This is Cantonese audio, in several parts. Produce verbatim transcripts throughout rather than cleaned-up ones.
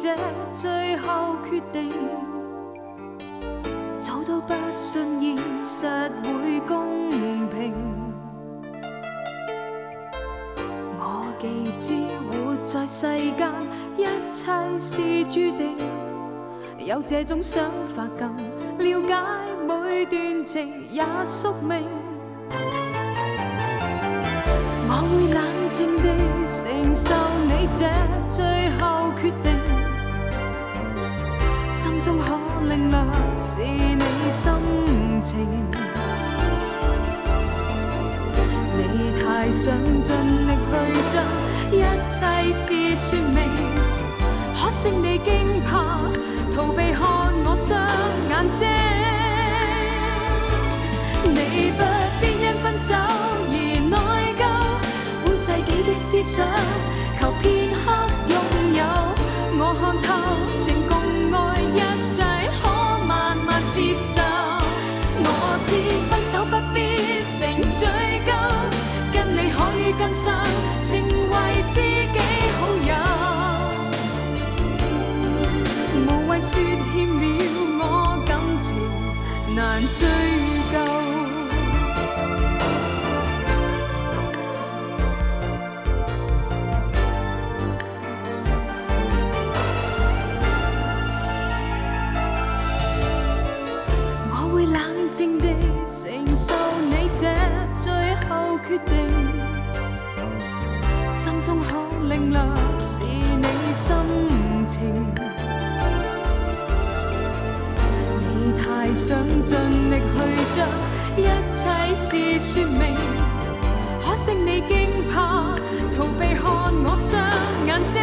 这最後決定，早都不信現實會公平。我既知活在世間，一切是注定，有這種想法更了解每段情也宿命。我會冷靜地承受你這最後決定，心中可領略是你心情。你太想盡力去將一切事說明，可惜你驚怕逃避看我雙眼睛。你不必因分手而內疚，半世紀的思想求片刻擁有。我看透情共愛一切可慢慢接受。我知分手不必成追究，跟你可以更上成為知己好友。無謂說欠了我感情難追究。靜地承受你這最後決定，心中可領略是你心情。你太想盡力去將一切事說明，可惜你驚怕逃避看我雙眼睛。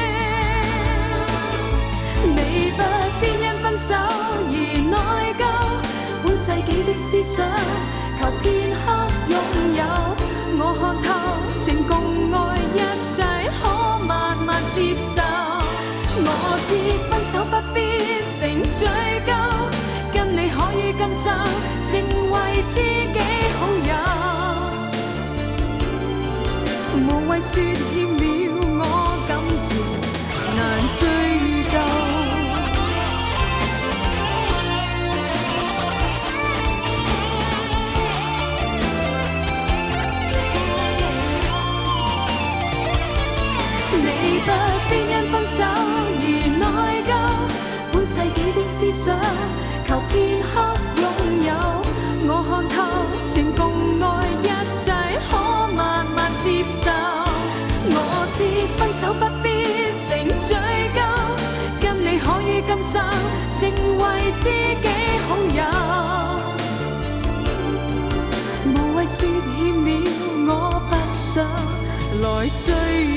你不必因分手而內疚，半世紀的思想求片刻擁有。我看透情共愛一切可慢慢接受。我知分手不必成追究，跟你可以今生成為知己好友。無謂說欠了我感情難追究。你不必因分手而內疚，半世紀的思想求片刻擁有。我看透情共愛一切可慢慢接受。我知分手不必成追究，跟你可以今生成為知己好友。無謂說欠了我不想來追